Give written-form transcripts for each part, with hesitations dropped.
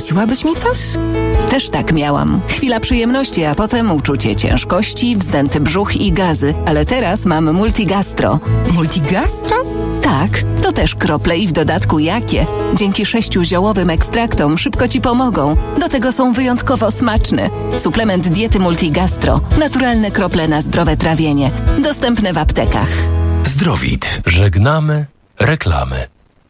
zgasiłabyś mi coś? Też tak miałam. Chwila przyjemności, a potem uczucie ciężkości, wzdęty brzuch i gazy. Ale teraz mam Multigastro. Multigastro? Tak, to też krople i w dodatku jakie. Dzięki 6 ziołowym ekstraktom szybko Ci pomogą. Do tego są wyjątkowo smaczne. Suplement diety Multigastro. Naturalne krople na zdrowe trawienie. Dostępne w aptekach. Zdrowit. Żegnamy reklamy.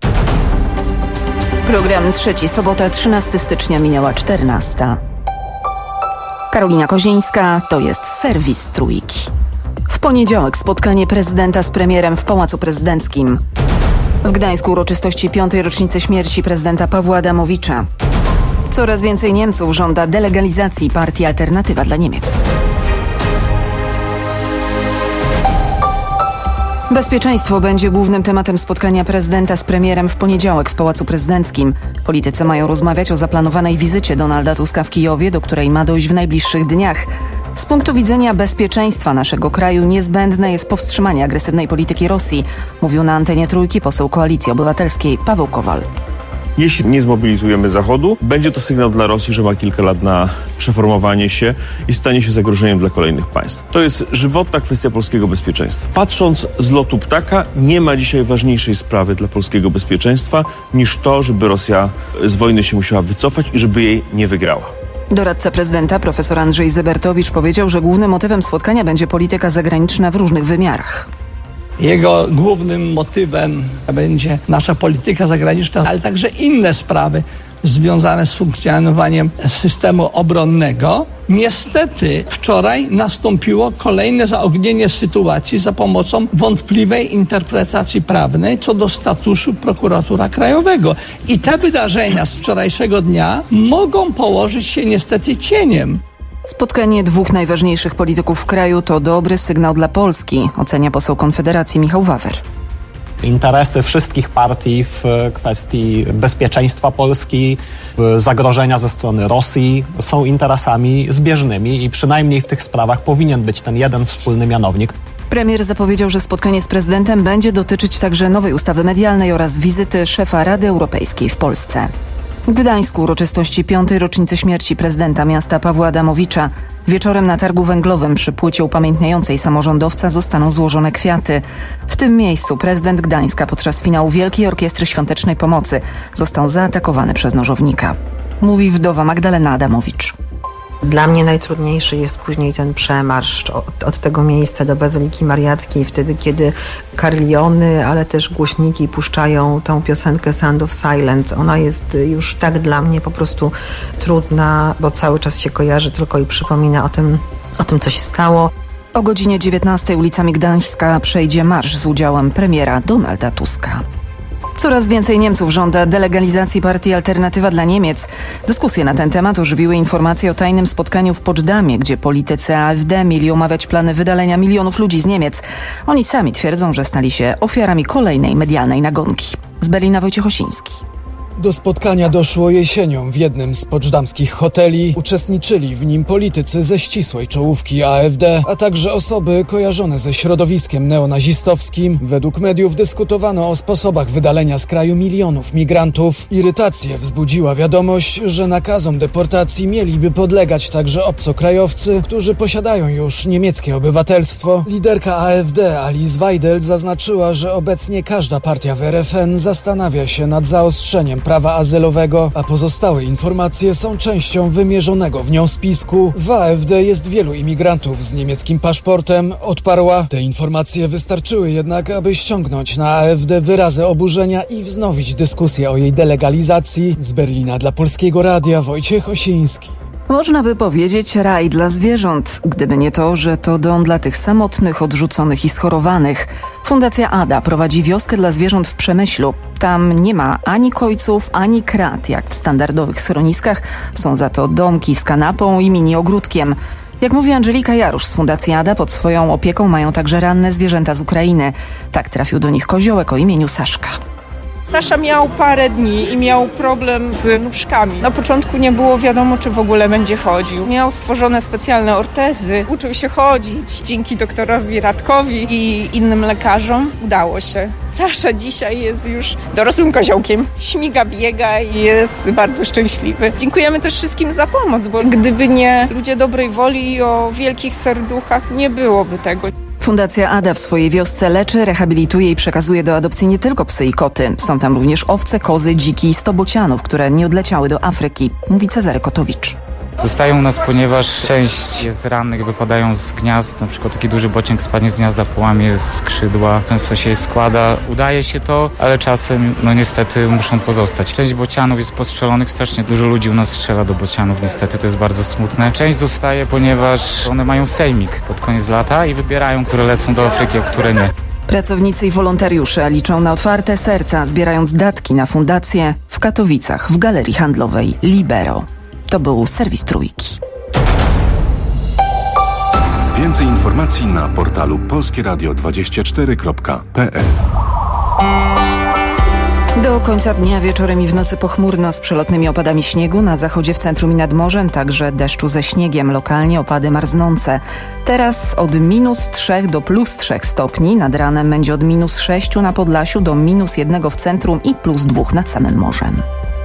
Program trzeci, sobota, 13 stycznia, minęła 14. Karolina Kozińska, to jest serwis Trójki. W poniedziałek spotkanie prezydenta z premierem w Pałacu Prezydenckim. W Gdańsku uroczystości 5. rocznicy śmierci prezydenta Pawła Adamowicza. Coraz więcej Niemców żąda delegalizacji partii Alternatywa dla Niemiec. Bezpieczeństwo będzie głównym tematem spotkania prezydenta z premierem w poniedziałek w Pałacu Prezydenckim. Politycy mają rozmawiać o zaplanowanej wizycie Donalda Tuska w Kijowie, do której ma dojść w najbliższych dniach. Z punktu widzenia bezpieczeństwa naszego kraju niezbędne jest powstrzymanie agresywnej polityki Rosji, mówił na antenie Trójki poseł Koalicji Obywatelskiej Paweł Kowal. Jeśli nie zmobilizujemy Zachodu, będzie to sygnał dla Rosji, że ma kilka lat na przeformowanie się i stanie się zagrożeniem dla kolejnych państw. To jest żywotna kwestia polskiego bezpieczeństwa. Patrząc z lotu ptaka, nie ma dzisiaj ważniejszej sprawy dla polskiego bezpieczeństwa niż to, żeby Rosja z wojny się musiała wycofać i żeby jej nie wygrała. Doradca prezydenta profesor Andrzej Zybertowicz powiedział, że głównym motywem spotkania będzie polityka zagraniczna w różnych wymiarach. Jego głównym motywem będzie nasza polityka zagraniczna, ale także inne sprawy związane z funkcjonowaniem systemu obronnego. Niestety wczoraj nastąpiło kolejne zaognienie sytuacji za pomocą wątpliwej interpretacji prawnej co do statusu prokuratora krajowego. I te wydarzenia z wczorajszego dnia mogą położyć się niestety cieniem. Spotkanie dwóch najważniejszych polityków w kraju to dobry sygnał dla Polski, ocenia poseł Konfederacji Michał Wawer. Interesy wszystkich partii w kwestii bezpieczeństwa Polski, zagrożenia ze strony Rosji są interesami zbieżnymi i przynajmniej w tych sprawach powinien być ten jeden wspólny mianownik. Premier zapowiedział, że spotkanie z prezydentem będzie dotyczyć także nowej ustawy medialnej oraz wizyty szefa Rady Europejskiej w Polsce. W Gdańsku uroczystości 5. rocznicy śmierci prezydenta miasta Pawła Adamowicza. Wieczorem na targu węglowym przy płycie upamiętniającej samorządowca zostaną złożone kwiaty. W tym miejscu prezydent Gdańska podczas finału Wielkiej Orkiestry Świątecznej Pomocy został zaatakowany przez nożownika. Mówi wdowa Magdalena Adamowicz. Dla mnie najtrudniejszy jest później ten przemarsz od tego miejsca do Bazyliki Mariackiej, wtedy kiedy karliony, ale też głośniki puszczają tą piosenkę Sound of Silence. Ona jest już tak dla mnie po prostu trudna, bo cały czas się kojarzy tylko i przypomina o tym, co się stało. O godzinie 19 ulicami Gdańska przejdzie marsz z udziałem premiera Donalda Tuska. Coraz więcej Niemców żąda delegalizacji partii Alternatywa dla Niemiec. Dyskusje na ten temat ożywiły informacje o tajnym spotkaniu w Poczdamie, gdzie politycy AfD mieli omawiać plany wydalenia milionów ludzi z Niemiec. Oni sami twierdzą, że stali się ofiarami kolejnej medialnej nagonki. Z Berlina Wojciech Osiński. Do spotkania doszło jesienią w jednym z poczdamskich hoteli. Uczestniczyli w nim politycy ze ścisłej czołówki AfD, a także osoby kojarzone ze środowiskiem neonazistowskim. Według mediów dyskutowano o sposobach wydalenia z kraju milionów migrantów. Irytację wzbudziła wiadomość, że nakazom deportacji mieliby podlegać także obcokrajowcy, którzy posiadają już niemieckie obywatelstwo. Liderka AfD Alice Weidel zaznaczyła, że obecnie każda partia w RFN zastanawia się nad zaostrzeniem prawa azylowego, a pozostałe informacje są częścią wymierzonego w nią spisku. W AfD jest wielu imigrantów z niemieckim paszportem, odparła. Te informacje wystarczyły jednak, aby ściągnąć na AfD wyrazy oburzenia i wznowić dyskusję o jej delegalizacji. Z Berlina dla Polskiego Radia Wojciech Osiński. Można by powiedzieć raj dla zwierząt, gdyby nie to, że to dom dla tych samotnych, odrzuconych i schorowanych. Fundacja ADA prowadzi wioskę dla zwierząt w Przemyślu. Tam nie ma ani kojców, ani krat, jak w standardowych schroniskach. Są za to domki z kanapą i mini ogródkiem. Jak mówi Angelika Jarusz z Fundacji ADA, pod swoją opieką mają także ranne zwierzęta z Ukrainy. Tak trafił do nich koziołek o imieniu Saszka. Sasza miał parę dni i miał problem z nóżkami. Na początku nie było wiadomo, czy w ogóle będzie chodził. Miał stworzone specjalne ortezy, uczył się chodzić. Dzięki doktorowi Radkowi i innym lekarzom udało się. Sasza dzisiaj jest już dorosłym koziołkiem. Śmiga, biega i jest bardzo szczęśliwy. Dziękujemy też wszystkim za pomoc, bo gdyby nie ludzie dobrej woli i o wielkich serduchach, nie byłoby tego. Fundacja ADA w swojej wiosce leczy, rehabilituje i przekazuje do adopcji nie tylko psy i koty. Są tam również owce, kozy, dziki i 100 bocianów, które nie odleciały do Afryki, mówi Cezary Kotowicz. Zostają u nas, ponieważ część jest rannych, wypadają z gniazd, na przykład taki duży bocian spadnie z gniazda, połamie skrzydła, często się składa. Udaje się to, ale czasem niestety muszą pozostać. Część bocianów jest postrzelonych, strasznie dużo ludzi u nas strzela do bocianów, niestety to jest bardzo smutne. Część zostaje, ponieważ one mają sejmik pod koniec lata i wybierają, które lecą do Afryki, a które nie. Pracownicy i wolontariusze liczą na otwarte serca, zbierając datki na fundację w Katowicach w galerii handlowej Libero. To był serwis Trójki. Więcej informacji na portalu polskieradio24.pl. Do końca dnia wieczorem i w nocy pochmurno z przelotnymi opadami śniegu. Na zachodzie, w centrum i nad morzem także deszczu ze śniegiem, lokalnie opady marznące. Teraz od -3 do +3 stopni. Nad ranem będzie od -6 na Podlasiu do -1 w centrum i +2 nad samym morzem.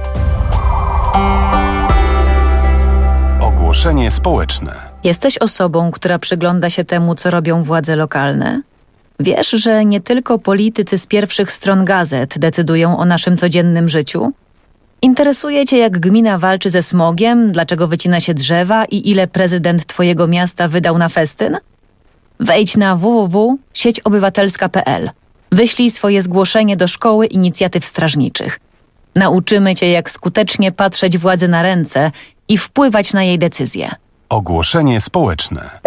Ogłoszenie społeczne. Jesteś osobą, która przygląda się temu, co robią władze lokalne? Wiesz, że nie tylko politycy z pierwszych stron gazet decydują o naszym codziennym życiu? Interesuje cię, jak gmina walczy ze smogiem, dlaczego wycina się drzewa i ile prezydent twojego miasta wydał na festyn? Wejdź na www.sieciobywatelska.pl. Wyślij swoje zgłoszenie do Szkoły Inicjatyw Strażniczych. Nauczymy cię, jak skutecznie patrzeć władzy na ręce i wpływać na jej decyzje. Ogłoszenie społeczne.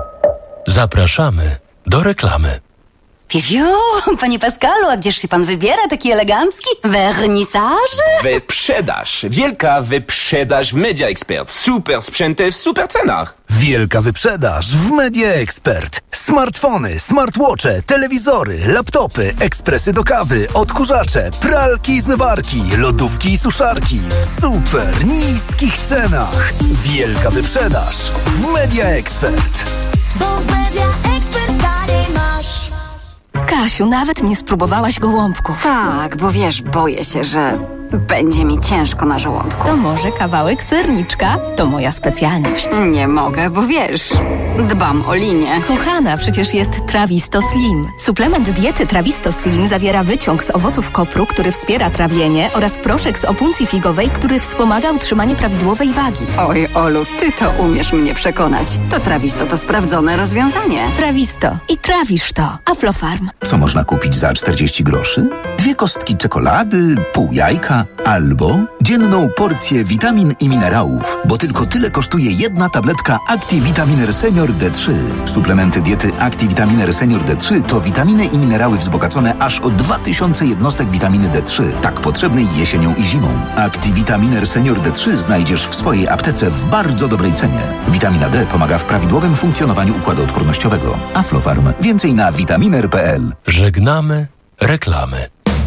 Zapraszamy do reklamy. Piu, panie Pascalu, a gdzież się pan wybiera taki elegancki? Wernisaż? Wyprzedaż. Wielka wyprzedaż w Media Expert. Super sprzęty w super cenach. Wielka wyprzedaż w Media Expert. Smartfony, smartwatche, telewizory, laptopy, ekspresy do kawy, odkurzacze, pralki i zmywarki, lodówki i suszarki w super niskich cenach. Wielka wyprzedaż w Media Expert. Bo w Media Expert dalej masz. Kasiu, nawet nie spróbowałaś gołąbków. Tak, bo wiesz, boję się, że będzie mi ciężko na żołądku. To może kawałek serniczka? To moja specjalność. Nie mogę, bo wiesz, dbam o linię. Kochana, przecież jest Trawisto Slim. Suplement diety Trawisto Slim zawiera wyciąg z owoców kopru, który wspiera trawienie, oraz proszek z opuncji figowej, który wspomaga utrzymanie prawidłowej wagi. Oj, Olu, ty to umiesz mnie przekonać. To Trawisto to sprawdzone rozwiązanie. Trawisto. I trawisz to. Aflofarm. Co można kupić za 40 groszy? 2 kostki czekolady, pół jajka albo dzienną porcję witamin i minerałów, bo tylko tyle kosztuje jedna tabletka ActiVitaminer Senior D3. Suplementy diety ActiVitaminer Senior D3 to witaminy i minerały wzbogacone aż o 2000 jednostek witaminy D3, tak potrzebnej jesienią i zimą. ActiVitaminer Senior D3 znajdziesz w swojej aptece w bardzo dobrej cenie. Witamina D pomaga w prawidłowym funkcjonowaniu układu odpornościowego. Aflofarm. Więcej na vitaminer.pl. Żegnamy reklamy.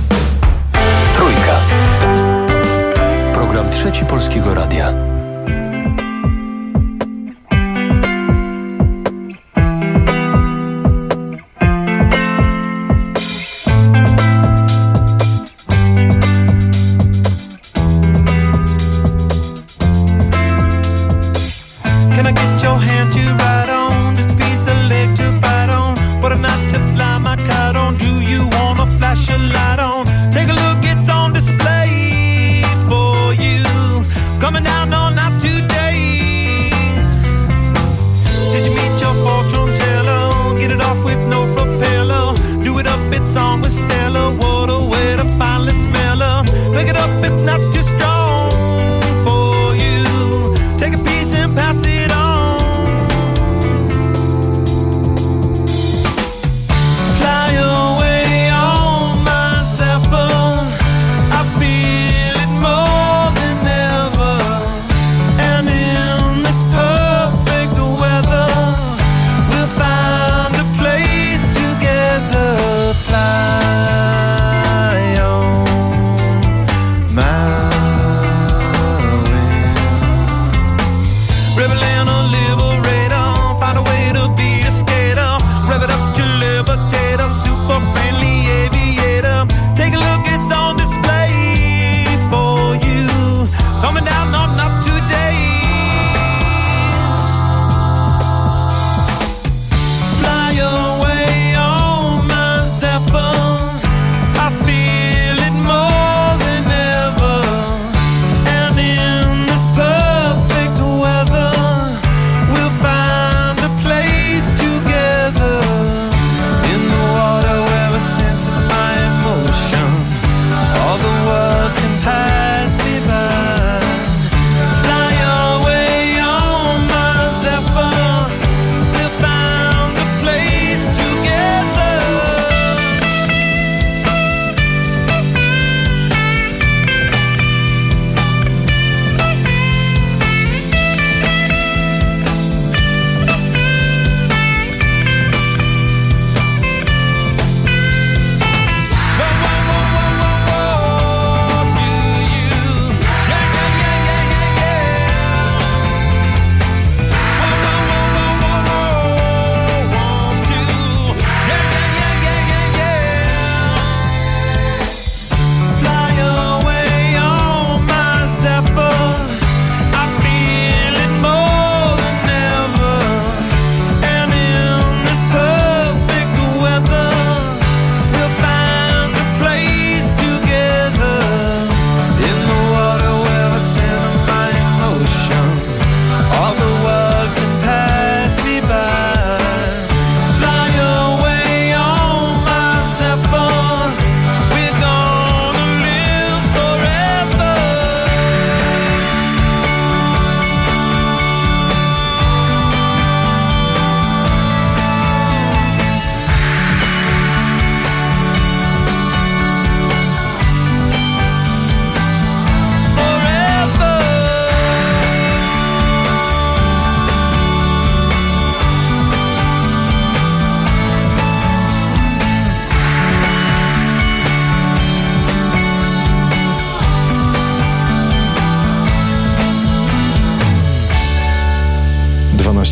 Trójka. Program Trzeci Polskiego Radia. Can I get your hand to ride on? Just a piece of leg to bite on. What a night to fly my kite on. Do you wanna flash a light on? Take a look, it's on display for you. Coming down all night today. Did you meet your fortune teller? Get it off with no propeller. Do it up, it's on with Stella. What a way to finally smell her. Pick it up, it's not too strong for you. Take a piece and pass it on. Fly away on my Zephyr. I feel it more than ever. And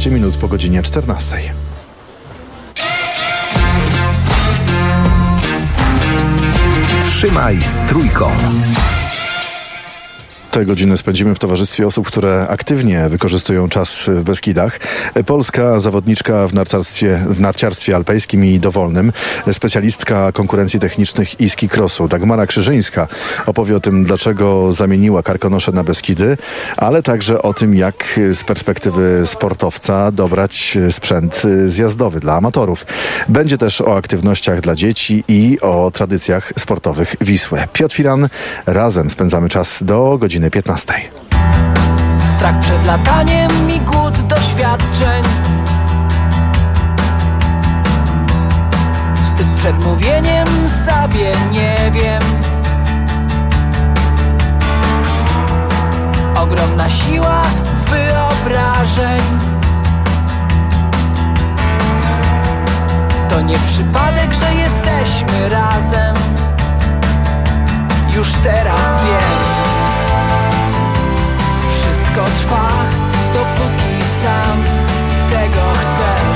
12 minut po godzinie 14. Trzymaj z Trójką. Te godziny spędzimy w towarzystwie osób, które aktywnie wykorzystują czas w Beskidach. Polska zawodniczka w narciarstwie alpejskim i dowolnym, specjalistka konkurencji technicznych i ski crossu, Dagmara Krzyżyńska, opowie o tym, dlaczego zamieniła Karkonosze na Beskidy, ale także o tym, jak z perspektywy sportowca dobrać sprzęt zjazdowy dla amatorów. Będzie też o aktywnościach dla dzieci i o tradycjach sportowych Wisły. Piotr Firan, razem spędzamy czas do godziny 15. Strach przed lataniem i głód doświadczeń, wstyd przed mówieniem sobie nie wiem. Ogromna siła wyobrażeń, to nie przypadek, że jesteśmy razem. Już teraz wiem. Wszystko trwa, dopóki sam tego chcesz.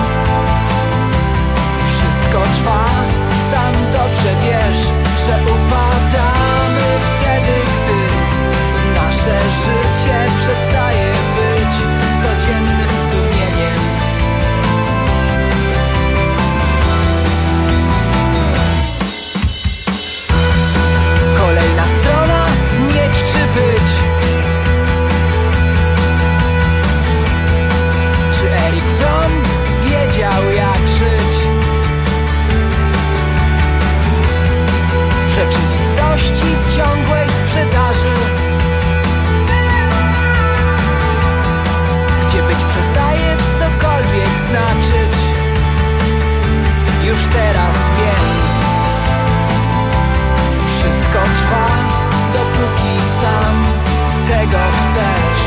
Wszystko trwa, sam dobrze wiesz, że upadamy wtedy, gdy nasze życie przestaje być codziennym zdumieniem. Kolejna strona, mieć czy być. Wiedział jak żyć w rzeczywistości ciągłej sprzedaży, gdzie być przestaje cokolwiek znaczyć. Już teraz wiem. Wszystko trwa, dopóki sam tego chcesz.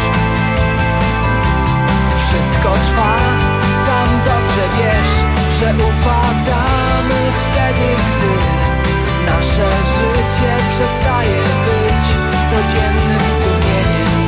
Wszystko trwa, sam dobrze wiesz, że upadamy wtedy, gdy nasze życie przestaje być codziennym zdumieniem.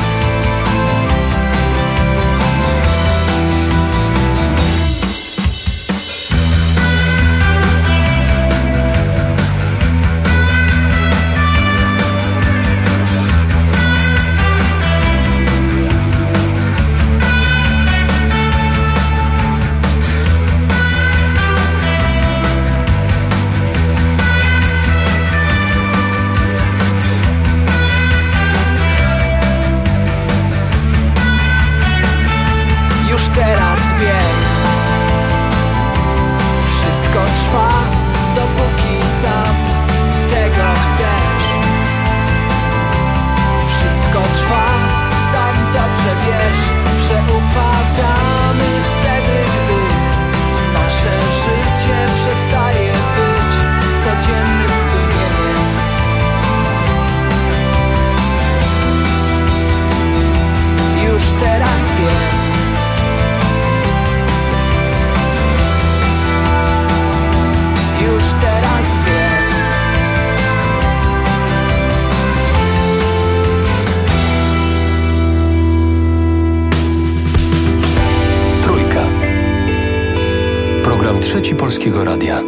Teraz wiem. Wszystko trwa, dopóki sam tego chcesz. Wszystko trwa, sam dobrze wiesz, że upadamy wtedy, gdy nasze życie przestaje być codziennym zdumieniem. Już teraz wiem. Już teraz wiem. Trójka. Program Trzeci Polskiego Radia.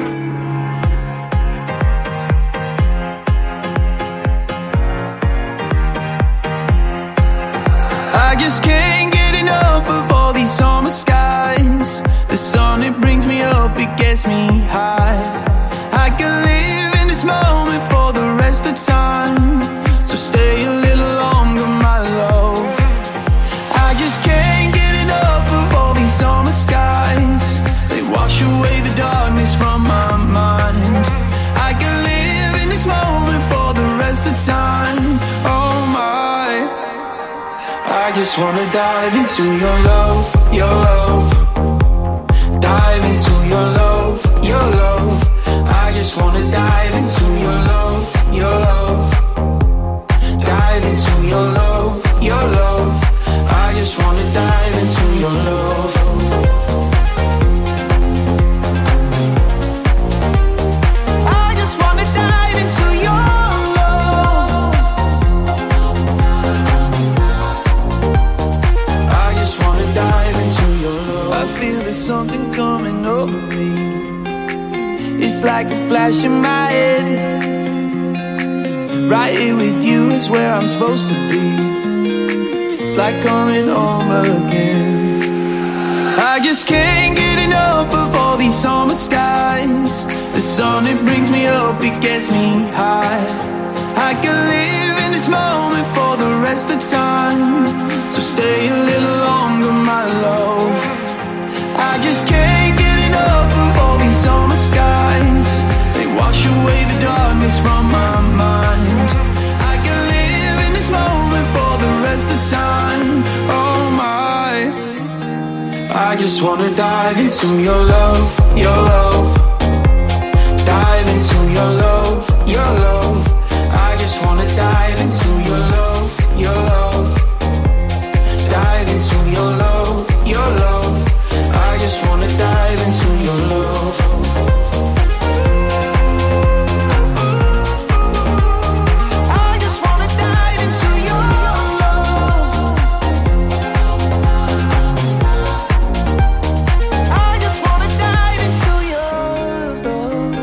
I just can't get enough of all these summer skies. The sun, it brings me up, it gets me high. I can live in this moment for the rest of time. So stay a little longer, my love. I just can't get enough of all these summer skies. They wash away the darkness from my mind. I can live in this moment for the rest of time. Oh my, I just wanna dive into your love, your love. Dive into your love, your love. I just wanna dive into your love, your love. Dive into your love, your love. I just wanna dive into your love. I just wanna dive into your love. I just wanna dive into something coming over me. It's like a flash in my head. Right here with you is where I'm supposed to be. It's like coming home again. I just can't get enough of all these summer skies. The sun, it brings me up, it gets me high. I can live in this moment for the rest of time. So stay a little longer, my love. I just can't get enough of all these summer skies. They wash away the darkness from my mind. I can live in this moment for the rest of time. Oh my, I just wanna dive into your love, your love. Dive into your love, your love. I just wanna dive into your love, your love. Dive into your love, your love. I just wanna dive into your love. I just wanna dive into your love. I just wanna dive into your love.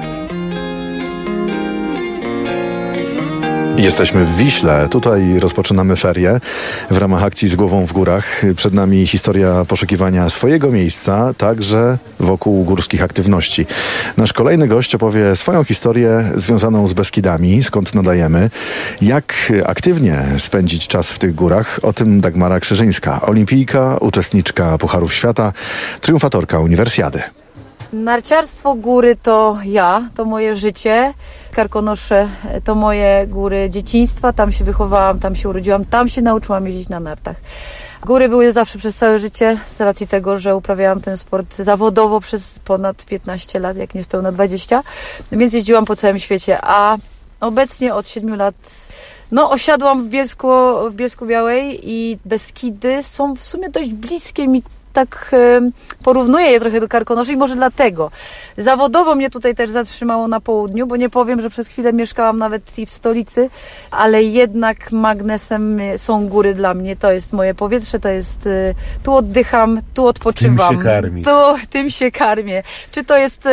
Jesteśmy w Wiśle. Tutaj rozpoczynamy ferie w ramach akcji Z głową w górach. Przed nami historia poszukiwania swojego miejsca, także wokół górskich aktywności. Nasz kolejny gość opowie swoją historię związaną z Beskidami, skąd nadajemy. Jak aktywnie spędzić czas w tych górach? O tym Dagmara Krzyżyńska, olimpijka, uczestniczka Pucharów Świata, triumfatorka Uniwersjady. Narciarstwo, góry to ja, to moje życie. Karkonosze to moje góry dzieciństwa. Tam się wychowałam, tam się urodziłam, tam się nauczyłam jeździć na nartach. Góry były zawsze przez całe życie, z racji tego, że uprawiałam ten sport zawodowo przez ponad 15 lat, jak niespełna 20, więc jeździłam po całym świecie, a obecnie od 7 lat osiadłam w Bielsku Białej i Beskidy są w sumie dość bliskie mi. Tak porównuję je trochę do Karkonoszy i może dlatego. Zawodowo mnie tutaj też zatrzymało na południu, bo nie powiem, że przez chwilę mieszkałam nawet i w stolicy, ale jednak magnesem są góry dla mnie. To jest moje powietrze, to jest tu oddycham, tu odpoczywam. Tym się karmisz. Tym się karmię. Czy to jest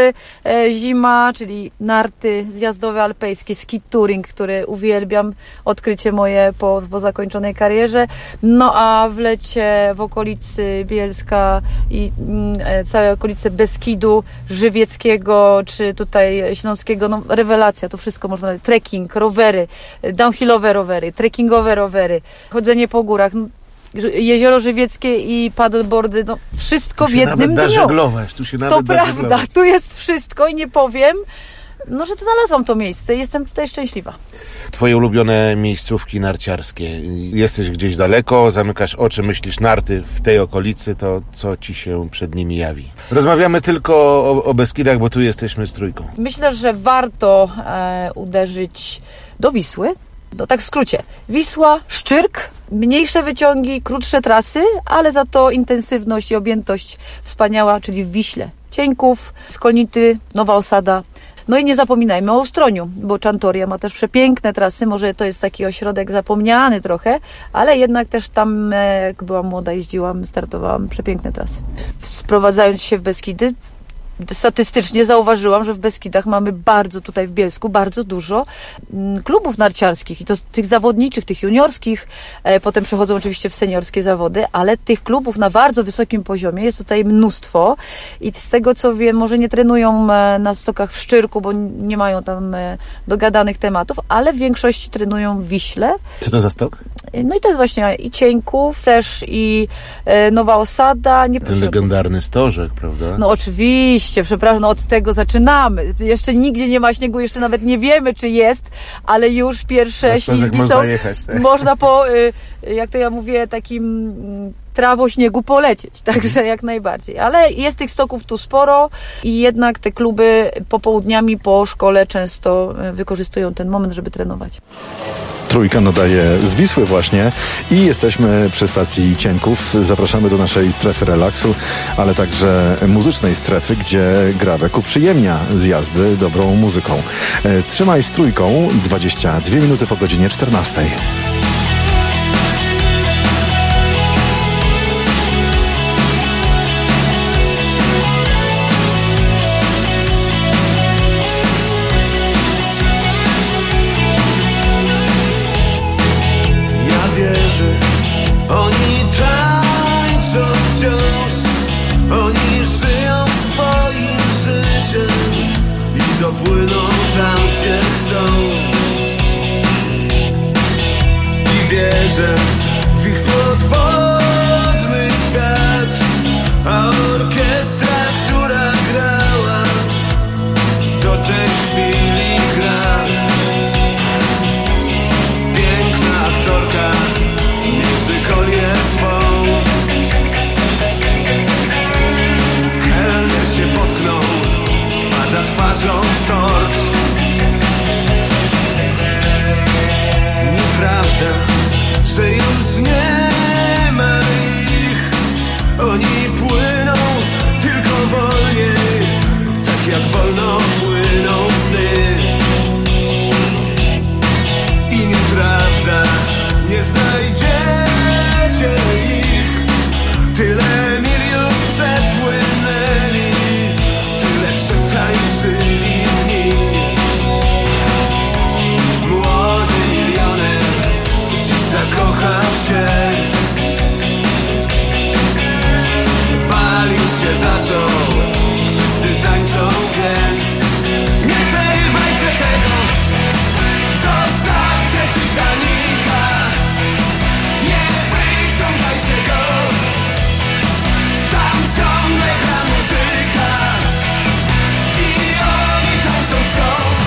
zima, czyli narty zjazdowe alpejskie, ski touring, który uwielbiam, odkrycie moje po zakończonej karierze. No a w lecie w okolicy Bielska i całe okolice Beskidu Żywieckiego, czy tutaj Śląskiego, rewelacja, to wszystko można, trekking, rowery, downhillowe rowery, trekkingowe rowery, chodzenie po górach, Jezioro Żywieckie i paddleboardy, wszystko w jednym dniu. To prawda, tu jest wszystko i nie powiem, że znalazłam to miejsce i jestem tutaj szczęśliwa. Twoje ulubione miejscówki narciarskie. Jesteś gdzieś daleko, zamykasz oczy, myślisz narty w tej okolicy, to co ci się przed nimi jawi? Rozmawiamy tylko o Beskidach, bo tu jesteśmy z trójką. Myślę, że warto uderzyć do Wisły. Tak w skrócie. Wisła, Szczyrk, mniejsze wyciągi, krótsze trasy, ale za to intensywność i objętość wspaniała, czyli w Wiśle. Cieńków, Skolnity, Nowa Osada. No i nie zapominajmy o Ustroniu, bo Czantoria ma też przepiękne trasy. Może to jest taki ośrodek zapomniany trochę, ale jednak też tam, jak byłam młoda, jeździłam, startowałam, przepiękne trasy. Sprowadzając się w Beskidy, statystycznie zauważyłam, że w Beskidach mamy tutaj w Bielsku bardzo dużo klubów narciarskich i to tych zawodniczych, tych juniorskich, potem przechodzą oczywiście w seniorskie zawody, ale tych klubów na bardzo wysokim poziomie jest tutaj mnóstwo i z tego co wiem, może nie trenują na stokach w Szczyrku, bo nie mają tam dogadanych tematów, ale w większości trenują w Wiśle. Co to za stok? No i to jest właśnie i Cieńków też i Nowa Osada. Ten legendarny stożek, prawda? No oczywiście, przepraszam, od tego zaczynamy. Jeszcze nigdzie nie ma śniegu, jeszcze nawet nie wiemy, czy jest, ale już pierwsze ślizgi są. Można jechać, tak? Można jak to ja mówię, takim trawo śniegu polecieć, także jak najbardziej. Ale jest tych stoków tu sporo i jednak te kluby popołudniami po szkole często wykorzystują ten moment, żeby trenować. Trójka nadaje z Wisły właśnie i jesteśmy przy stacji Cieńków. Zapraszamy do naszej strefy relaksu, ale także muzycznej strefy, gdzie Grabek uprzyjemnia zjazdy dobrą muzyką. Trzymaj z Trójką, 22 minuty po godzinie 14. Oni tańczą wciąż, oni żyją swoim życiem i dopłyną tam, gdzie chcą. I wierzę w ich podwodny świat, a orkiestra, która grała, do tej chwili gra. Piękna aktorka mierzy kolię swą. Kelner się potknął, pada twarzą w tort. Nieprawda, że już nie ma ich. Oni płyną tylko wolniej, tak jak wolno płyną sny. I nieprawda, nie znajdziecie ich. Tyle mil już przepłynęli, tyle przetańczyli dni. Młody milioner dziś zakochał się. Bal już się zaczął, wszyscy tańczą, więc nie przerywajcie tego. Zostawcie Titanica, nie wyciągajcie go. Tam ciągle gra muzyka i oni tańczą wciąż.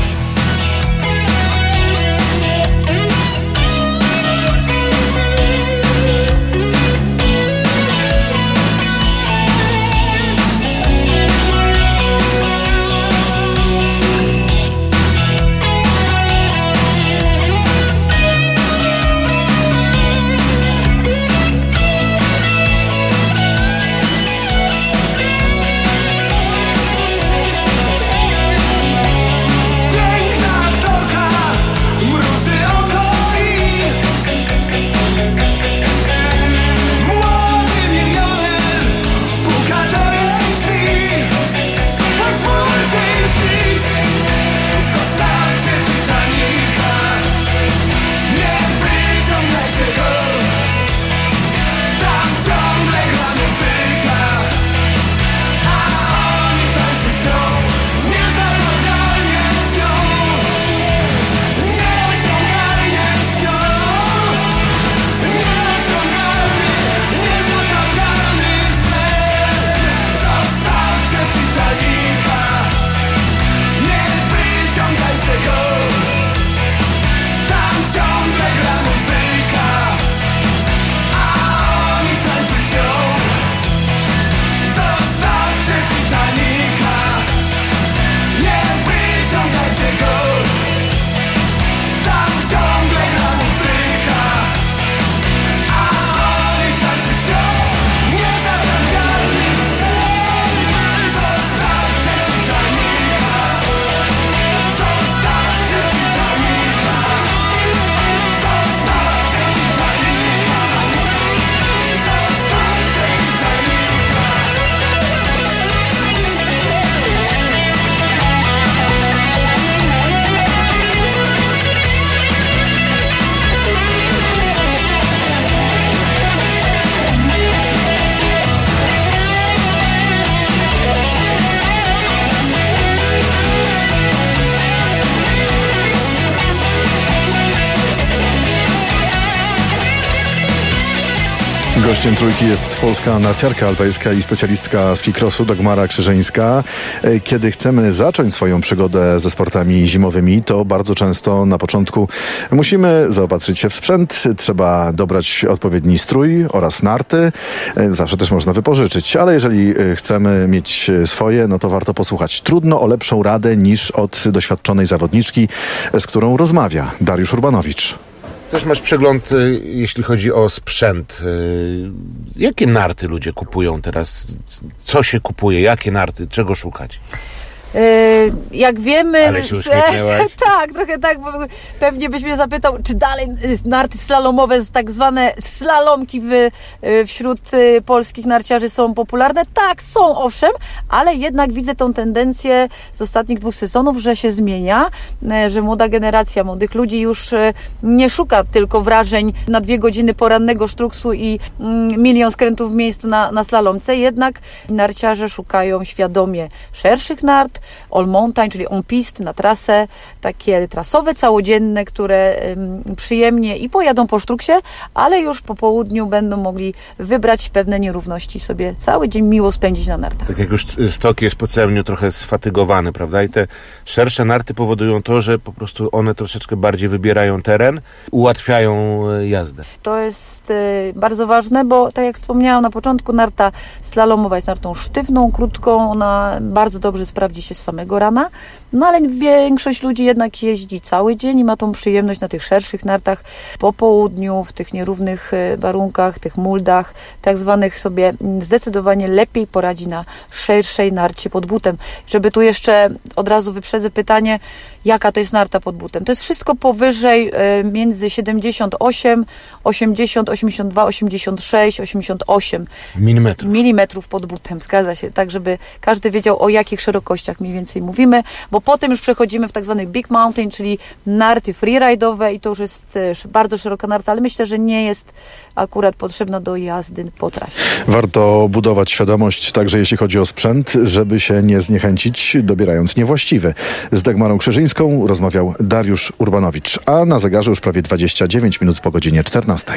Gościem Trójki jest polska narciarka alpejska i specjalistka skicrossu Dagmara Krzyżeńska. Kiedy chcemy zacząć swoją przygodę ze sportami zimowymi, to bardzo często na początku musimy zaopatrzyć się w sprzęt, trzeba dobrać odpowiedni strój oraz narty. Zawsze też można wypożyczyć, ale jeżeli chcemy mieć swoje, no to warto posłuchać. Trudno o lepszą radę niż od doświadczonej zawodniczki, z którą rozmawia Dariusz Urbanowicz. Też masz przegląd, jeśli chodzi o sprzęt. Jakie narty ludzie kupują teraz? Co się kupuje? Jakie narty? Czego szukać? Jak wiemy... Ale się uśmiechnęłaś. Tak, trochę tak, bo pewnie byś mnie zapytał, czy dalej narty slalomowe, tak zwane slalomki wśród polskich narciarzy są popularne? Tak, są owszem, ale jednak widzę tą tendencję z ostatnich 2 sezonów, że się zmienia, że młoda generacja młodych ludzi już nie szuka tylko wrażeń na 2 godziny porannego sztruksu i 1 milion skrętów w miejscu na slalomce, jednak narciarze szukają świadomie szerszych nart, all mountain, czyli on piste na trasę, takie trasowe, całodzienne, które przyjemnie i pojadą po sztruksie, ale już po południu będą mogli wybrać pewne nierówności, sobie cały dzień miło spędzić na nartach. Tak jak już stok jest po całym dniu trochę sfatygowany, prawda? I te szersze narty powodują to, że po prostu one troszeczkę bardziej wybierają teren, ułatwiają jazdę. To jest bardzo ważne, bo tak jak wspomniałam na początku, narta slalomowa jest nartą sztywną, krótką, ona bardzo dobrze sprawdzi się z samego rana, no ale większość ludzi jednak jeździ cały dzień i ma tą przyjemność na tych szerszych nartach po południu, w tych nierównych warunkach, tych muldach, tak zwanych, sobie zdecydowanie lepiej poradzi na szerszej narcie pod butem. Żeby tu jeszcze od razu wyprzedzę pytanie, jaka to jest narta pod butem? To jest wszystko powyżej między 78, 80, 82, 86, 88 milimetrów pod butem, zgadza się, tak żeby każdy wiedział, o jakich szerokościach mniej więcej mówimy, bo potem już przechodzimy w tak zwany big mountain, czyli narty freeride'owe i to już jest bardzo szeroka narta, ale myślę, że nie jest akurat potrzebna do jazdy po trasie. Warto budować świadomość także jeśli chodzi o sprzęt, żeby się nie zniechęcić, dobierając niewłaściwy. Z Dagmarą Krzyżyńską rozmawiał Dariusz Urbanowicz, a na zegarze już prawie 29 minut po godzinie 14.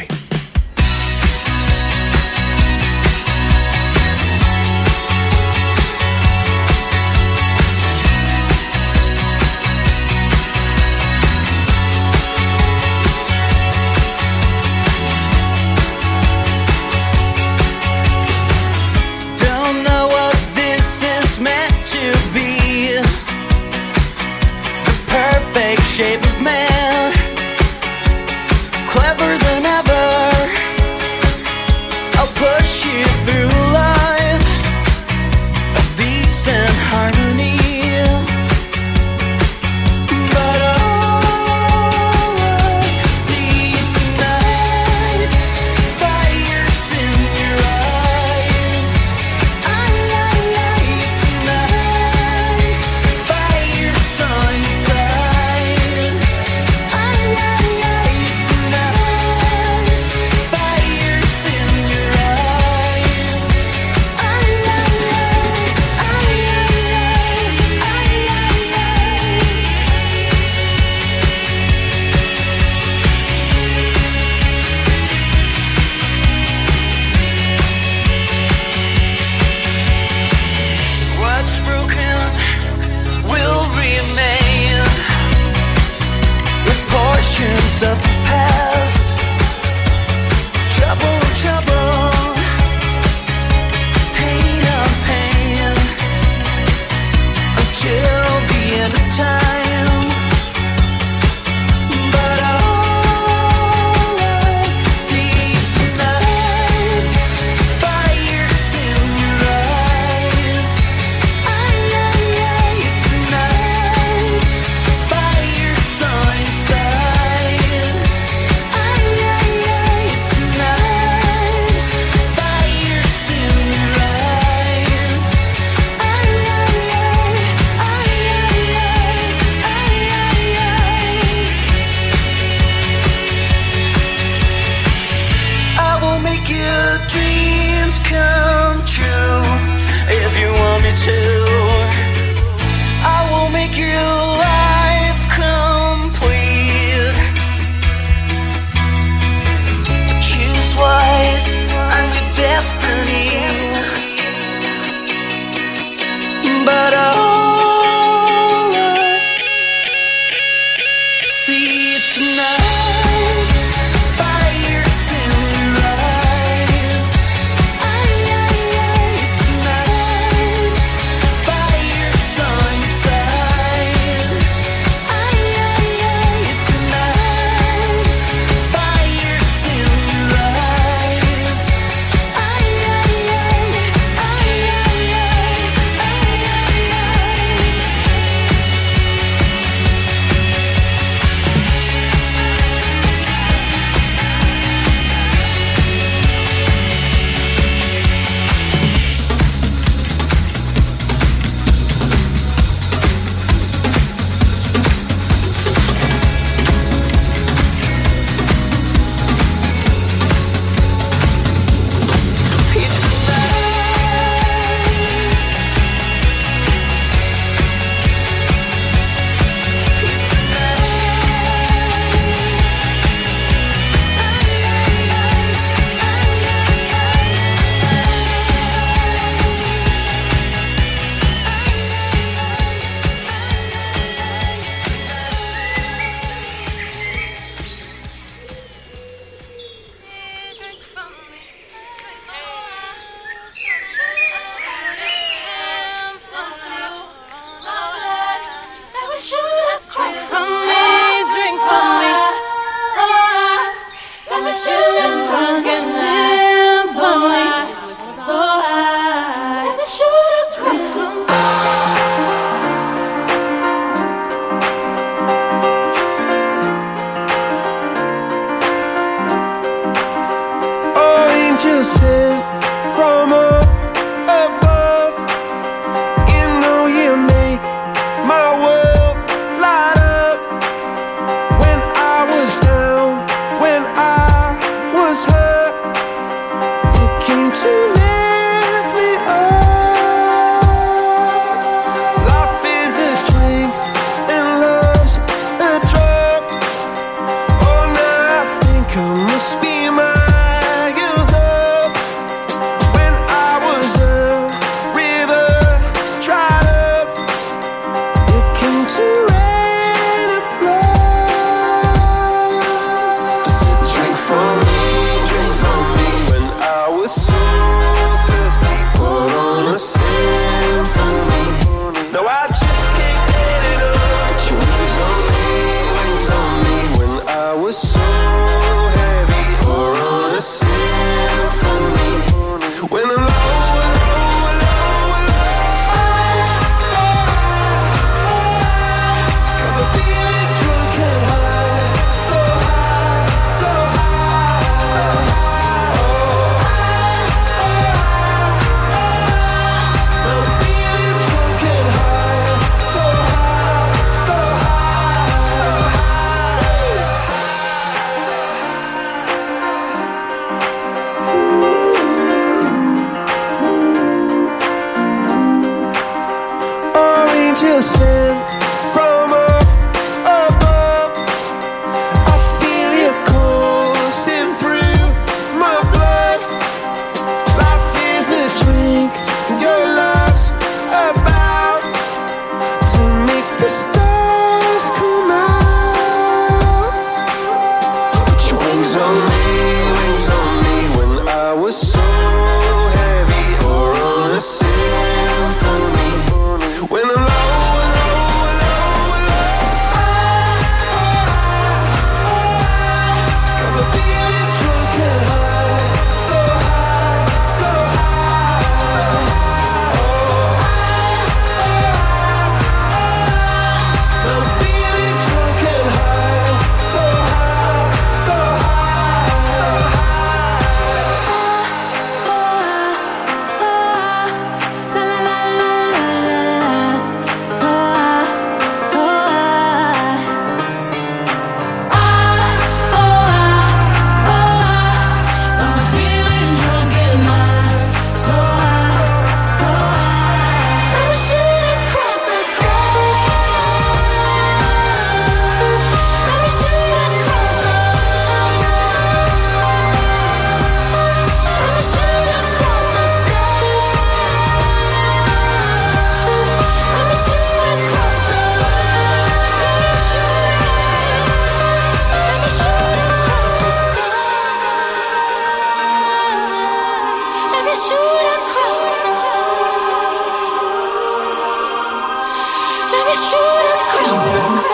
Shape of man, clever than ever. I'll push you through life, beats and harmony. But all I see tonight, fires in your eyes. I tonight, fires on your side. What's broken will remain with portions of the past. Trouble, trouble, pain on pain, until the end of time. But all I see tonight, fires in your eyes. Tonight, fires on your side. Tonight, fires in your eyes. I will make your dreams come true if you want me to. I will make your life complete. Choose wise, I'm your destiny. But all I see tonight, fires in your eyes. Tonight, fires on your side. angel sent from up above. You know you make my world light up. When I was down, when I was hurt, you came to lift me up. Life is a drink and love's a drug. Oh, now I think I must be miles up. When I was a river dried up, it came to rain and flood. Drink from me, drink from me. When I was so thirsty, put on a symphony. No, I just can't get enough. Put your wings on me, wings on me. When I was so heavy, pour on a symphony. When I'm low, got me feeling drunk and high, so high, so high. I'm feeling drunk and high, so high, so high. Angels sent from up above. I feel you coursing through my blood. Life is a drink, your love's about to make the stars come out. Put your wings on me, wings on me. When I was so heavy, pour on a symphony. When I'm low, low, got me feeling drunk and high, so high, so high. I'm feeling drunk and high, so high, so Let me shoot across the sky.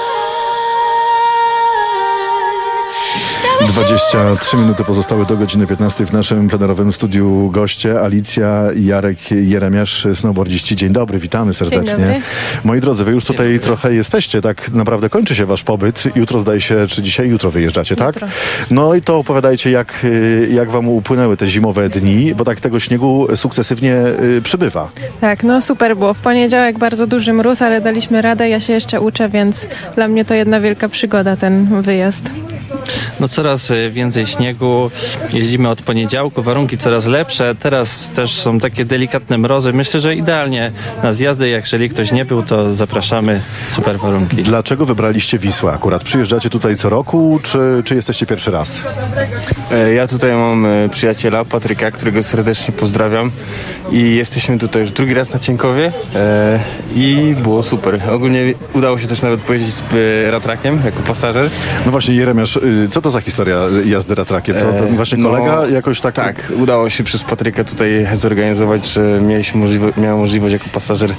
23 minuty pozostały do godziny 15 w naszym plenerowym studiu goście Alicja i Jarek Jeremiasz, snowboardziści. Dzień dobry, witamy serdecznie. Dzień dobry. Moi drodzy, wy już tutaj trochę jesteście, tak naprawdę kończy się wasz pobyt. Jutro zdaje się, czy dzisiaj? Jutro wyjeżdżacie, tak? Jutro. No i to opowiadajcie, jak wam upłynęły te zimowe dni, bo tak tego śniegu sukcesywnie przybywa. Tak, no super było. W poniedziałek bardzo duży mróz, ale daliśmy radę. Ja się jeszcze uczę, więc dla mnie to jedna wielka przygoda, ten wyjazd. No coraz więcej śniegu, jeździmy od poniedziałku, warunki coraz lepsze, teraz też są takie delikatne mrozy. Myślę, że idealnie na zjazdy, jeżeli ktoś nie był, to zapraszamy, super warunki. Dlaczego wybraliście Wisłę akurat? Przyjeżdżacie tutaj co roku, czy jesteście pierwszy raz? Ja tutaj mam przyjaciela, Patryka, którego serdecznie pozdrawiam i jesteśmy tutaj już drugi raz na Cienkowie i było super. Ogólnie udało się też nawet pojeździć ratrakiem jako pasażer. No właśnie, Jeremiasz, co to za historia jazdy ratrakiem? To właśnie kolega jakoś tak... Tak, udało się przez Patryka tutaj zorganizować, że miałem możliwość jako pasażer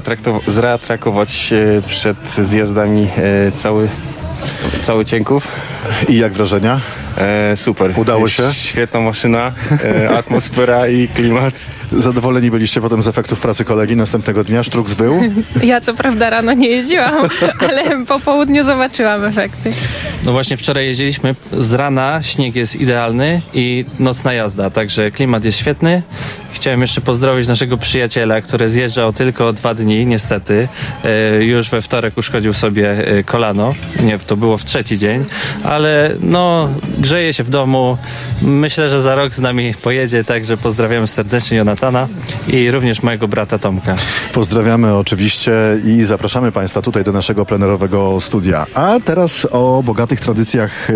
zratrakować przed zjazdami cały Cienków. I jak wrażenia? Super. Udało się? Świetna maszyna, atmosfera i klimat. Zadowoleni byliście potem z efektów pracy kolegi następnego dnia? Sztruks był? Ja co prawda rano nie jeździłam, ale po południu zobaczyłam efekty. No właśnie wczoraj jeździliśmy z rana, śnieg jest idealny i nocna jazda, także klimat jest świetny. Chciałem jeszcze pozdrowić naszego przyjaciela, który zjeżdżał tylko 2 dni, niestety. Już we wtorek uszkodził sobie kolano. Nie, to było w 3. dzień, ale no grzeje się w domu. Myślę, że za rok z nami pojedzie, także pozdrawiamy serdecznie Jonatana i również mojego brata Tomka. Pozdrawiamy oczywiście i zapraszamy Państwa tutaj do naszego plenerowego studia. A teraz o bogatych tradycjach,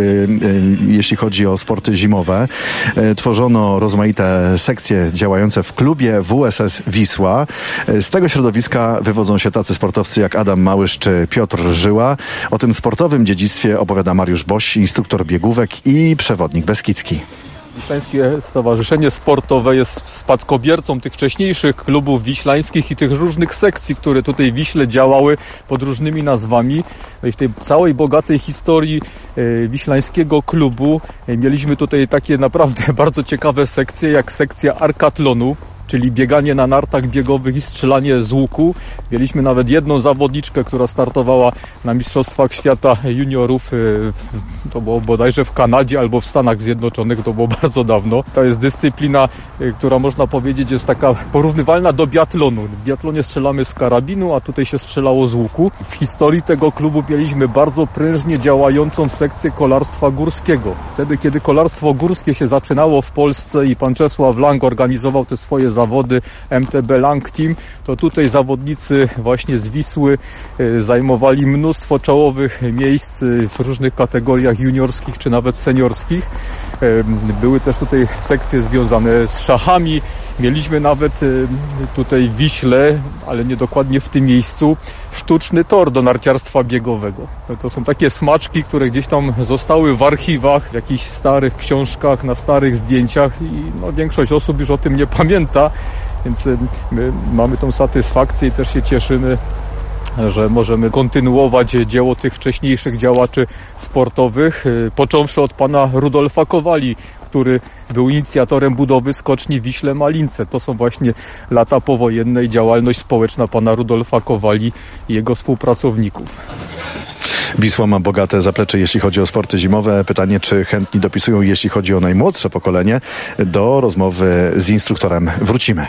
jeśli chodzi o sporty zimowe. Tworzono rozmaite sekcje działające w klubie WSS Wisła. Z tego środowiska wywodzą się tacy sportowcy jak Adam Małysz czy Piotr Żyła. O tym sportowym dziedzictwie opowiada Mariusz Boś, instruktor biegówek i przewodnik beskidzki. Wiślańskie Stowarzyszenie Sportowe jest spadkobiercą tych wcześniejszych klubów wiślańskich i tych różnych sekcji, które tutaj w Wiśle działały pod różnymi nazwami. No i w tej całej bogatej historii wiślańskiego klubu mieliśmy tutaj takie naprawdę bardzo ciekawe sekcje, jak sekcja arkatlonu, czyli bieganie na nartach biegowych i strzelanie z łuku. Mieliśmy nawet jedną zawodniczkę, która startowała na Mistrzostwach Świata Juniorów. To było bodajże w Kanadzie albo w Stanach Zjednoczonych, to było bardzo dawno. To jest dyscyplina, która można powiedzieć jest taka porównywalna do biatlonu. W biatlonie strzelamy z karabinu, a tutaj się strzelało z łuku. W historii tego klubu mieliśmy bardzo prężnie działającą sekcję kolarstwa górskiego. Wtedy, kiedy kolarstwo górskie się zaczynało w Polsce i pan Czesław Lang organizował te swoje zawody MTB Lang Team, to tutaj zawodnicy właśnie z Wisły zajmowali mnóstwo czołowych miejsc w różnych kategoriach juniorskich czy nawet seniorskich. Były też tutaj sekcje związane z szachami. Mieliśmy nawet tutaj w Wiśle, ale nie dokładnie w tym miejscu, sztuczny tor do narciarstwa biegowego. To są takie smaczki, które gdzieś tam zostały w archiwach, w jakichś starych książkach, na starych zdjęciach i no, większość osób już o tym nie pamięta, więc my mamy tą satysfakcję i też się cieszymy, że możemy kontynuować dzieło tych wcześniejszych działaczy sportowych, począwszy od pana Rudolfa Kowali, który był inicjatorem budowy skoczni w Wiśle Malince. To są właśnie lata powojenne i działalność społeczna pana Rudolfa Kowali i jego współpracowników. Wisła ma bogate zaplecze, jeśli chodzi o sporty zimowe. Pytanie, czy chętni dopisują, jeśli chodzi o najmłodsze pokolenie. Do rozmowy z instruktorem wrócimy.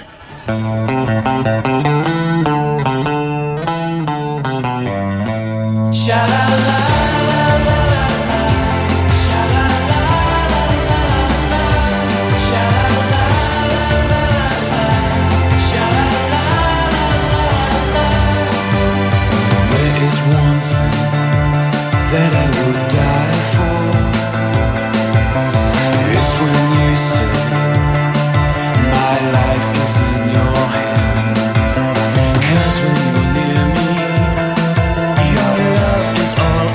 That I would die for. It's when you say my life is in your hands. 'Cause when you're near me, your love is all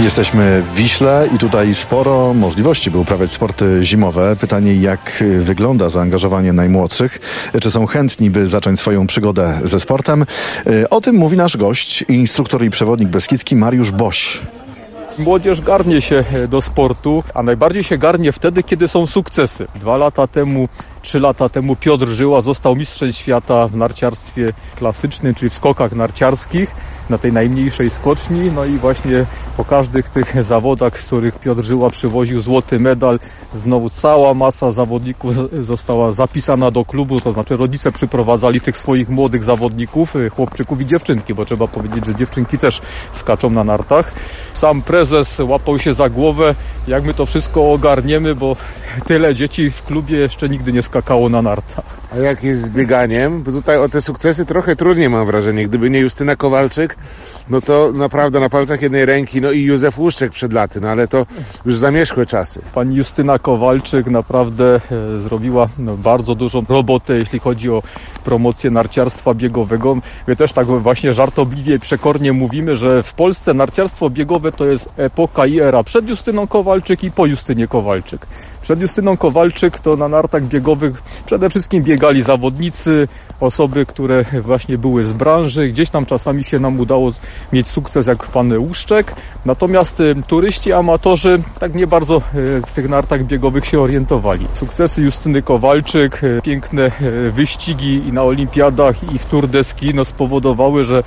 Jesteśmy w Wiśle i tutaj sporo możliwości, by uprawiać sporty zimowe. Pytanie, jak wygląda zaangażowanie najmłodszych? Czy są chętni, by zacząć swoją przygodę ze sportem? O tym mówi nasz gość, instruktor i przewodnik beskidzki Mariusz Boś. Młodzież garnie się do sportu, a najbardziej się garnie wtedy, kiedy są sukcesy. 2 lata temu, 3 lata temu Piotr Żyła został mistrzem świata w narciarstwie klasycznym, czyli w skokach narciarskich, na tej najmniejszej skoczni. No i właśnie po każdych tych zawodach, z których Piotr Żyła przywoził złoty medal, znowu cała masa zawodników została zapisana do klubu, to znaczy rodzice przyprowadzali tych swoich młodych zawodników, chłopczyków i dziewczynki, bo trzeba powiedzieć, że dziewczynki też skaczą na nartach. Sam prezes łapał się za głowę, jak my to wszystko ogarniemy, bo tyle dzieci w klubie jeszcze nigdy nie skakało na nartach. A jak jest z bieganiem? Bo tutaj o te sukcesy trochę trudniej mam wrażenie. Gdyby nie Justyna Kowalczyk, no to naprawdę na palcach jednej ręki, no i Józef Łuszczek przed laty, no ale to już zamierzchłe czasy. Pani Justyna Kowalczyk naprawdę zrobiła bardzo dużą robotę, jeśli chodzi o promocję narciarstwa biegowego. My też tak właśnie żartobliwie i przekornie mówimy, że w Polsce narciarstwo biegowe to jest epoka i era przed Justyną Kowalczyk i po Justynie Kowalczyk. Przed Justyną Kowalczyk to na nartach biegowych przede wszystkim biegali zawodnicy, osoby, które właśnie były z branży. Gdzieś tam czasami się nam udało mieć sukces jak pan Łuszczek. Natomiast turyści, amatorzy tak nie bardzo w tych nartach biegowych się orientowali. Sukcesy Justyny Kowalczyk, piękne wyścigi i na olimpiadach i w Tour de Ski spowodowały, że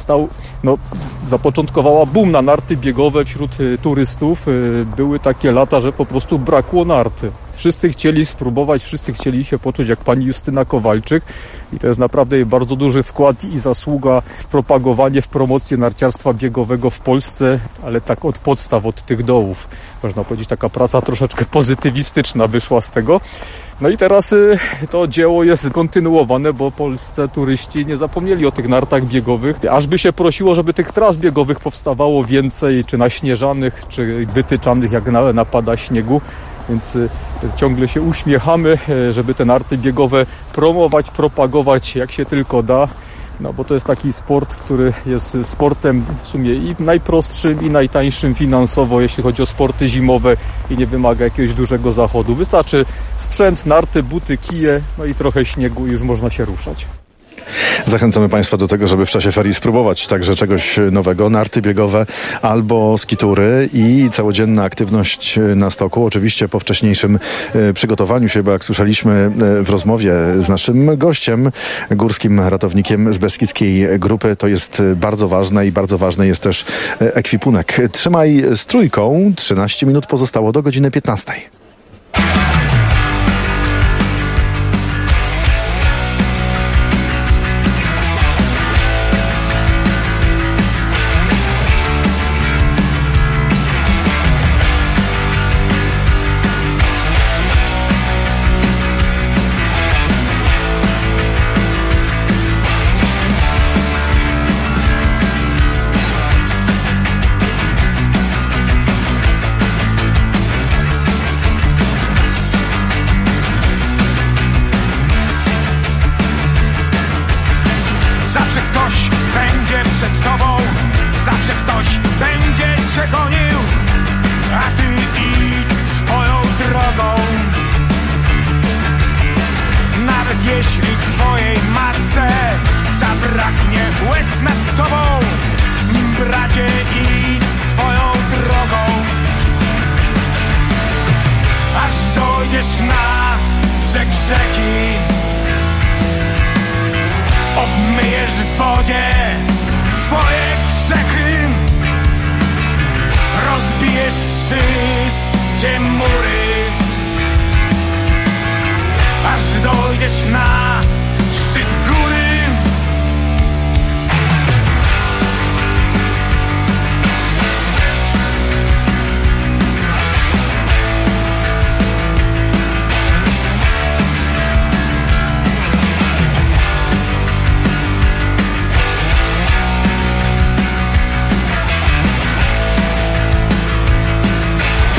zapoczątkowała boom na narty biegowe wśród turystów. Były takie lata, że po prostu brakło narty. Wszyscy chcieli spróbować, wszyscy chcieli się poczuć jak pani Justyna Kowalczyk i to jest naprawdę jej bardzo duży wkład i zasługa w propagowanie, w promocję narciarstwa biegowego w Polsce, ale tak od podstaw, od tych dołów. Można powiedzieć, taka praca troszeczkę pozytywistyczna wyszła z tego. No i teraz to dzieło jest kontynuowane, bo polscy turyści nie zapomnieli o tych nartach biegowych. Aż by się prosiło, żeby tych tras biegowych powstawało więcej, czy naśnieżanych, czy wytyczanych, jak napada śniegu. Więc ciągle się uśmiechamy, żeby te narty biegowe promować, propagować jak się tylko da. No bo to jest taki sport, który jest sportem w sumie i najprostszym, i najtańszym finansowo, jeśli chodzi o sporty zimowe i nie wymaga jakiegoś dużego zachodu. Wystarczy sprzęt, narty, buty, kije, no i trochę śniegu i już można się ruszać. Zachęcamy Państwa do tego, żeby w czasie ferii spróbować także czegoś nowego, narty biegowe albo skitury i całodzienna aktywność na stoku. Oczywiście po wcześniejszym przygotowaniu się, bo jak słyszeliśmy w rozmowie z naszym gościem, górskim ratownikiem z beskidzkiej grupy, to jest bardzo ważne i bardzo ważny jest też ekwipunek. Trzymaj z Trójką, 13 minut pozostało do godziny 15.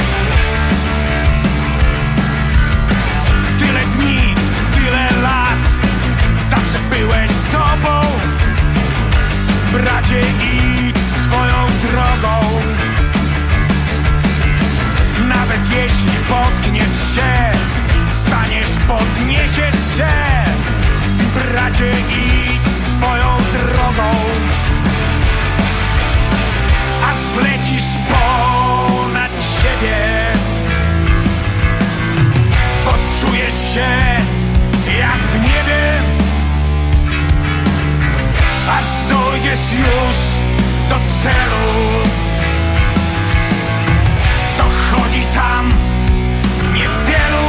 Tyle dni, tyle lat potkniesz się, staniesz, podniesiesz się. Bracie, idź swoją drogą, aż wlecisz ponad siebie. Poczujesz się jak w niebie, aż dojdziesz już do celu. Dochodzi tam niewielu.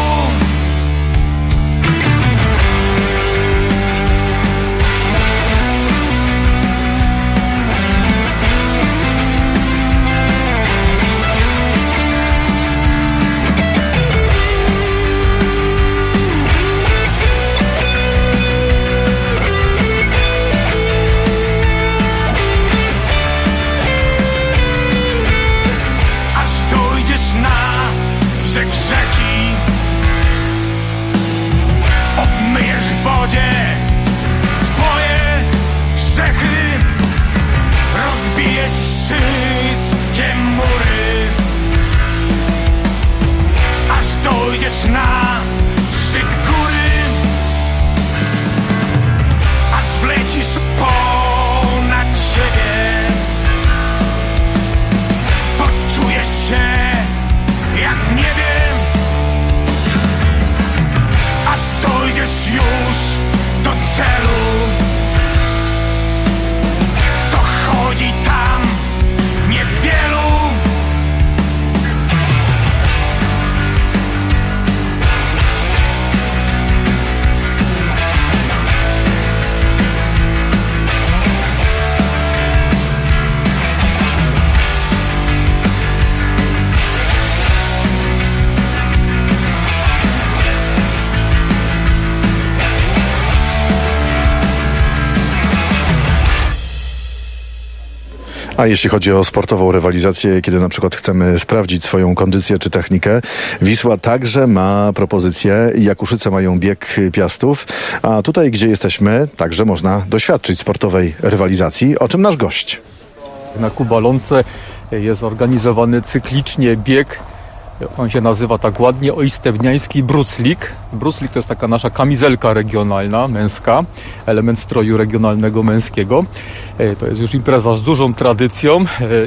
Brzeg rzeki, obmyjesz w wodzie swoje grzechy, rozbijesz wszystkie mury, aż dojdziesz na szczyt góry, aż wlecisz ponad siebie. Poczujesz się jak w niebie, aż dojdziesz już do celu. Dochodzi tam niewielu. A jeśli chodzi o sportową rywalizację, kiedy na przykład chcemy sprawdzić swoją kondycję czy technikę, Wisła także ma propozycję. Jakuszyce mają bieg Piastów, a tutaj, gdzie jesteśmy, także można doświadczyć sportowej rywalizacji. O czym nasz gość? Na Kubalonce jest organizowany cyklicznie bieg. On się nazywa tak ładnie Oistebniański Bruclik. Bruclik to jest taka nasza kamizelka regionalna, męska, element stroju regionalnego męskiego. To jest już impreza z dużą tradycją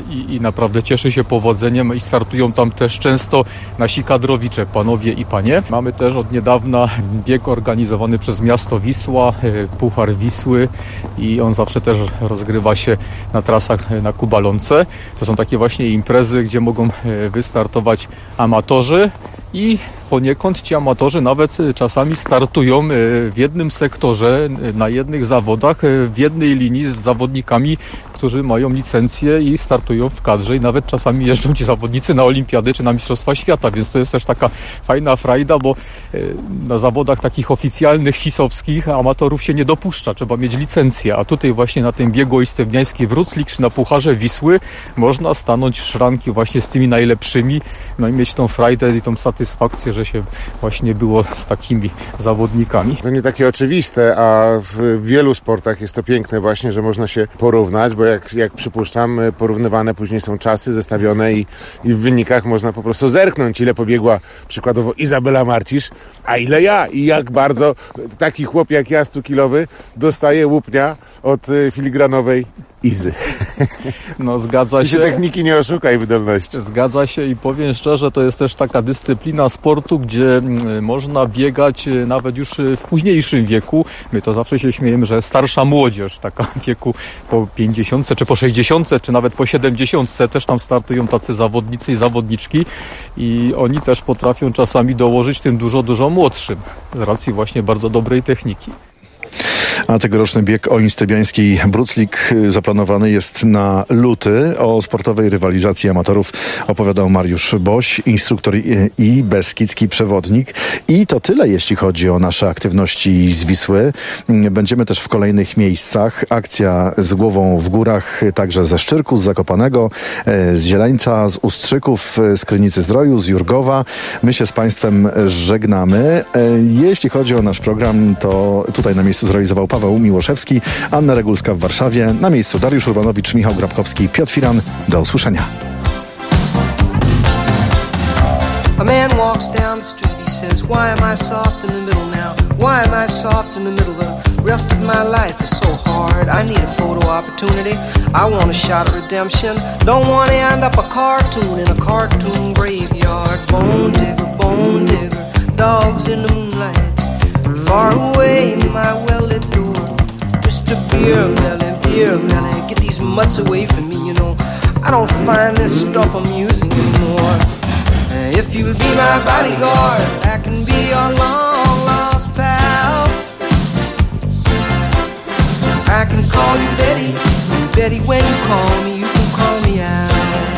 i naprawdę cieszy się powodzeniem i startują tam też często nasi kadrowicze, panowie i panie. Mamy też od niedawna bieg organizowany przez miasto Wisła, Puchar Wisły i on zawsze też rozgrywa się na trasach na Kubalonce. To są takie właśnie imprezy, gdzie mogą wystartować amatorzy i poniekąd ci amatorzy nawet czasami startują w jednym sektorze, na jednych zawodach, w jednej linii z zawodnikami, którzy mają licencję i startują w kadrze i nawet czasami jeżdżą ci zawodnicy na olimpiady czy na mistrzostwa świata, więc to jest też taka fajna frajda, bo na zawodach takich oficjalnych, fisowskich amatorów się nie dopuszcza, trzeba mieć licencję, a tutaj właśnie na tym biegu Oistebniański Wróclik czy na Pucharze Wisły można stanąć w szranki właśnie z tymi najlepszymi, no i mieć tą frajdę i tą satysfakcję, że się właśnie było z takimi zawodnikami. To nie takie oczywiste, a w wielu sportach jest to piękne właśnie, że można się porównać, bo jak przypuszczam, porównywane później są czasy zestawione i w wynikach można po prostu zerknąć, ile pobiegła przykładowo Izabela Marcisz, a ile ja i jak bardzo taki chłop jak ja 100-kilowy dostaje łupnia od filigranowej Izy. No zgadza się. Ty się techniki nie oszukaj wydolności. Zgadza się i powiem szczerze, to jest też taka dyscyplina sportu, gdzie można biegać nawet już w późniejszym wieku. My to zawsze się śmiejemy, że starsza młodzież, taka w wieku po 50 czy po 60 czy nawet po 70 też tam startują tacy zawodnicy i zawodniczki i oni też potrafią czasami dołożyć tym dużo młodszym z racji właśnie bardzo dobrej techniki. A tegoroczny bieg Oistebniański Bruclik zaplanowany jest na luty. O sportowej rywalizacji amatorów opowiadał Mariusz Boś, instruktor i beskidzki przewodnik. I to tyle, jeśli chodzi o nasze aktywności z Wisły. Będziemy też w kolejnych miejscach. Akcja z głową w górach, także ze Szczyrku, z Zakopanego, z Zieleńca, z Ustrzyków, z Krynicy Zdroju, z Jurgowa. My się z Państwem żegnamy. Jeśli chodzi o nasz program, to tutaj na miejscu zrealizował Paweł Miłoszewski, Anna Regulska w Warszawie, na miejscu Dariusz Urbanowicz, Michał Grabkowski, Piotr Firan. Do usłyszenia. A man walks down the street, he says, why am I soft in the middle now? Why am I soft in the middle? The rest of my life is so hard. I need a photo opportunity. I want a shot at redemption. Don't want to end up a cartoon in a cartoon graveyard. Bone digger, dogs in the moonlight. Far away, my well-lit door. Mr. Beer Melly, get these mutts away from me, you know. I don't find this stuff amusing anymore. If you'll be my bodyguard, I can be your long-lost pal. I can call you Betty, and Betty, when you call me, you can call me out.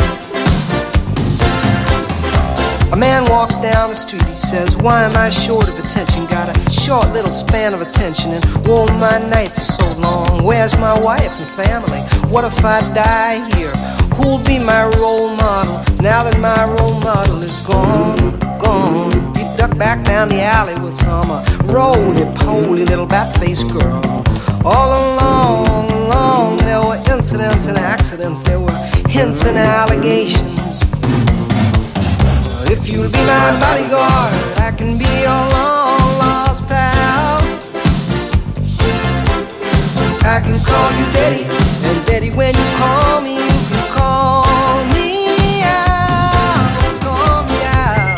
A man walks down the street, he says, why am I short of attention? Got a short little span of attention, and whoa, my nights are so long. Where's my wife and family? What if I die here? Who'll be my role model now that my role model is gone? He ducked back down the alley with some roly-poly little bat-faced girl. All along, there were incidents and accidents, there were hints and allegations. If you'll be my bodyguard, I can be your long-lost pal. I can call you Daddy, and Daddy, when you call me, you can call me out, call me out.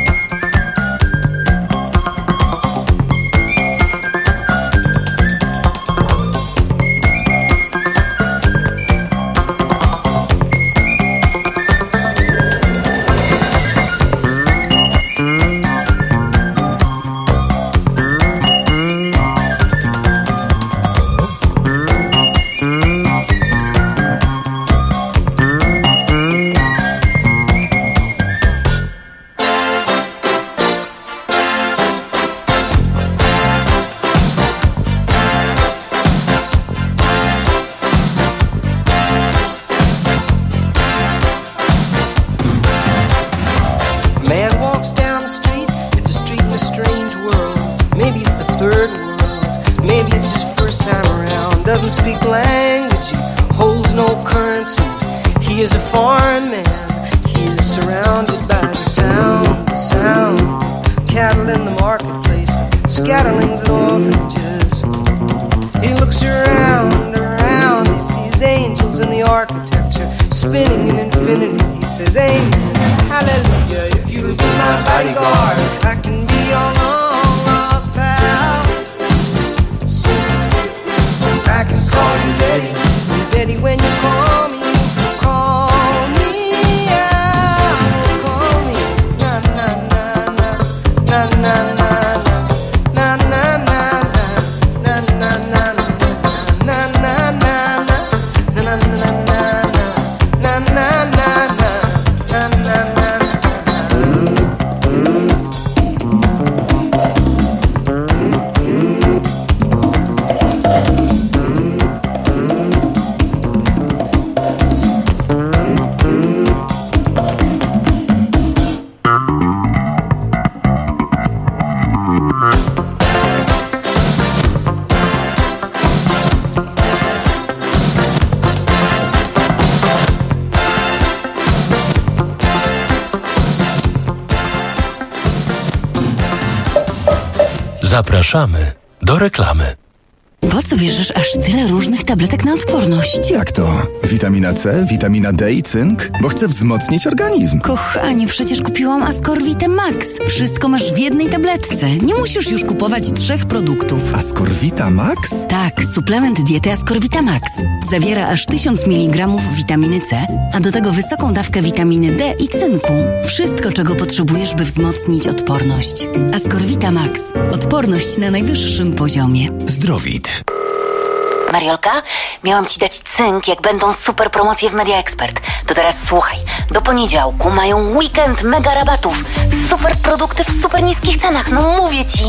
Zapraszamy do reklamy. Po co bierzesz aż tyle różnych tabletek na odporność? Jak to? Witamina C, witamina D i cynk? Bo chcę wzmocnić organizm. Kochanie, przecież kupiłam Ascorvitę Max. Wszystko masz w jednej tabletce. Nie musisz już kupować 3 produktów. Ascorvita Max? Tak, suplement diety Ascorvita Max. Zawiera aż 1000 mg witaminy C, a do tego wysoką dawkę witaminy D i cynku. Wszystko, czego potrzebujesz, by wzmocnić odporność. Ascorvita Max. Odporność na najwyższym poziomie. Zdrowit. Mariolka, miałam ci dać cynk, jak będą super promocje w Media Expert. To teraz słuchaj. Do poniedziałku mają weekend mega rabatów. Super produkty w super niskich cenach. No mówię ci.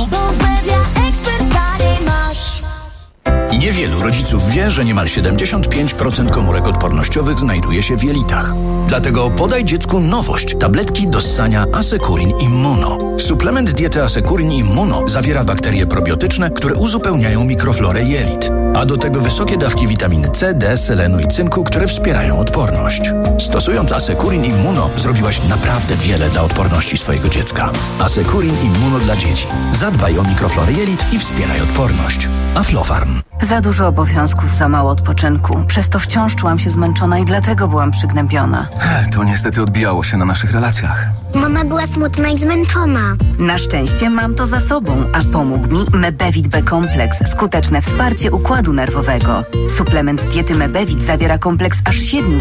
Niewielu rodziców wie, że niemal 75% komórek odpornościowych znajduje się w jelitach. Dlatego podaj dziecku nowość. Tabletki do ssania Asekurin Immuno. Suplement diety Asekurin Immuno zawiera bakterie probiotyczne, które uzupełniają mikroflorę jelit. A do tego wysokie dawki witaminy C, D, selenu i cynku, które wspierają odporność. Stosując Asekurin Immuno zrobiłaś naprawdę wiele dla odporności swojego dziecka. Asekurin Immuno dla dzieci. Zadbaj o mikroflorę jelit i wspieraj odporność. Aflofarm. Za dużo obowiązków, za mało odpoczynku. Przez to wciąż czułam się zmęczona i dlatego byłam przygnębiona. To niestety odbijało się na naszych relacjach. Mama była smutna i zmęczona. Na szczęście mam to za sobą, a pomógł mi Mebevit B-kompleks. Skuteczne wsparcie układu nerwowego. Suplement diety Mebevit zawiera kompleks aż 7